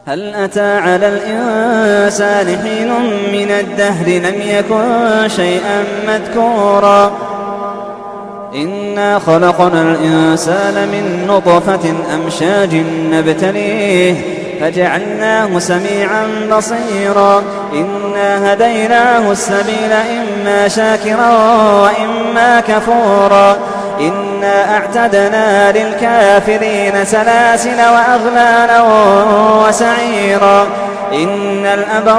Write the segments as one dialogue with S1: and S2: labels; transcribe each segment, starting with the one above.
S1: هل أتى على الإنسان حين من الدهر لم يكن شيئا مذكورا إنا خلقنا الإنسان من نطفة أمشاج نبتليه فجعلناه سميعا بصيرا إنا هديناه السبيل إما شاكرا وإما كفورا إنا أعتدنا للكافرين سلاسل وأغلالا وسعيرا إن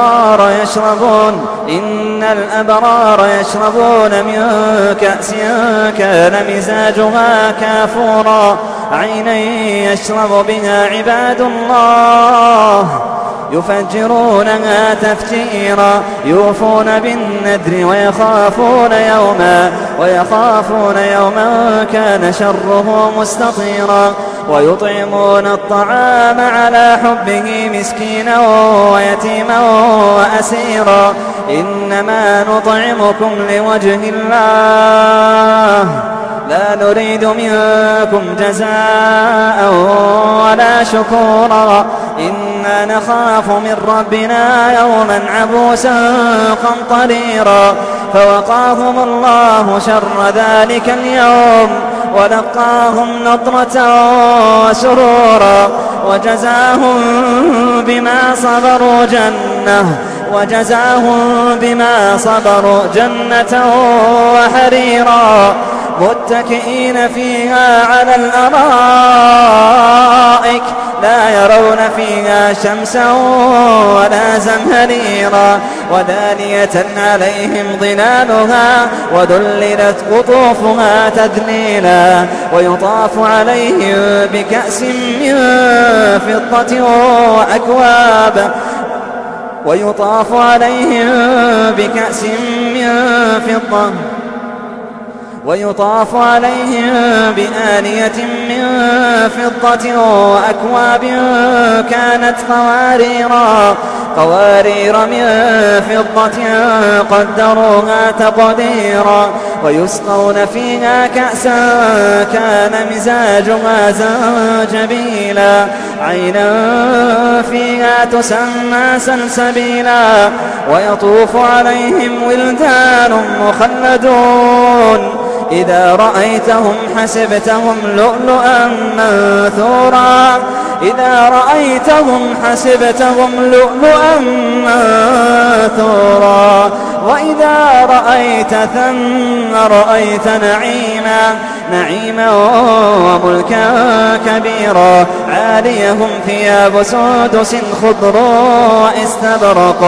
S1: الأبرار يشربون من كأس كان مزاجها كافورا عينا يشرب بها عباد الله يفجرونها تفجيرا يوفون بالنذر ويخافون يوما كان شره مستطيرا ويطعمون الطعام على حبه مسكينا ويتيما وأسيرا إنما نطعمكم لوجه الله لا نريد منكم جزاء ولا شكورا إنا نخاف من ربنا يوما عبوسا قمطريرا فوقاهم الله شر ذلك اليوم ولقاهم نضرة وسرورا وجزاهم بما صبروا جنة وحريرا متكئين فيها على الأرائك لا يرون فيها شمسا ولا زمهريرا ودانية عليهم ظلالها وذللت قطوفها تذليلا ويطاف عليهم بكأس من فضة ويطاف عليهم بآنية من فضة وأكواب كانت قوارير من فضة قدروها تقديرا ويسقون فيها كأسا كان مزاجها زنجبيلا عينا فيها تسمى سلسبيلا ويطوف عليهم ولدان مخلدون إذا رأيتهم حسبتهم لؤلؤا منثورا وإذا رأيت ثم رأيت نعيما وملكا كبيرا عاليهم ثياب سندس خضر واستبرق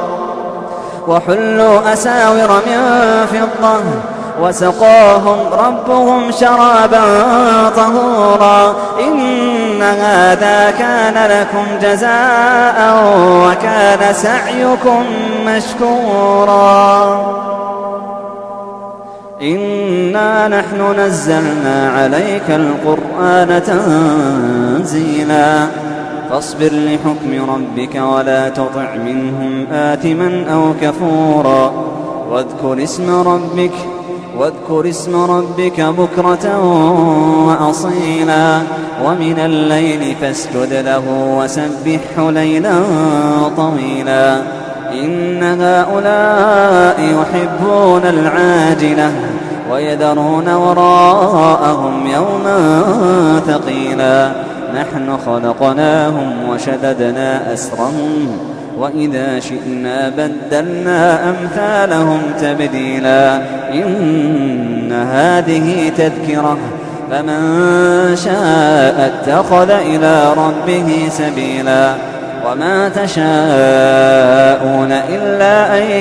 S1: وحلوا أساور من فضة وسقاهم ربهم شرابا طهورا إن هذا كان لكم جزاء وكان سعيكم مشكورا إنا نحن نزلنا عليك القرآن تنزيلا فاصبر لحكم ربك ولا تطع منهم آثما أو كفورا واذكر اسم ربك بكرة وأصيلا ومن الليل فاسجد له وسبحه ليلا طويلا إن هؤلاء يحبون العاجلة ويذرون وراءهم يوما ثقيلا نحن خلقناهم وشددنا أسرهم وإذا شئنا بدلنا أمثالهم تبديلا إن هذه تذكرة فمن شاء اتخذ إلى ربه سبيلا وما تشاءون إلا أن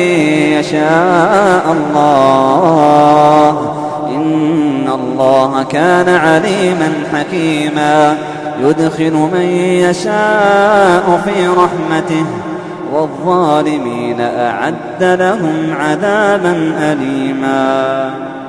S1: يشاء الله إن الله كان عليما حكيما يدخل من يشاء في رحمته والظالمين أعد لهم عذابا أليما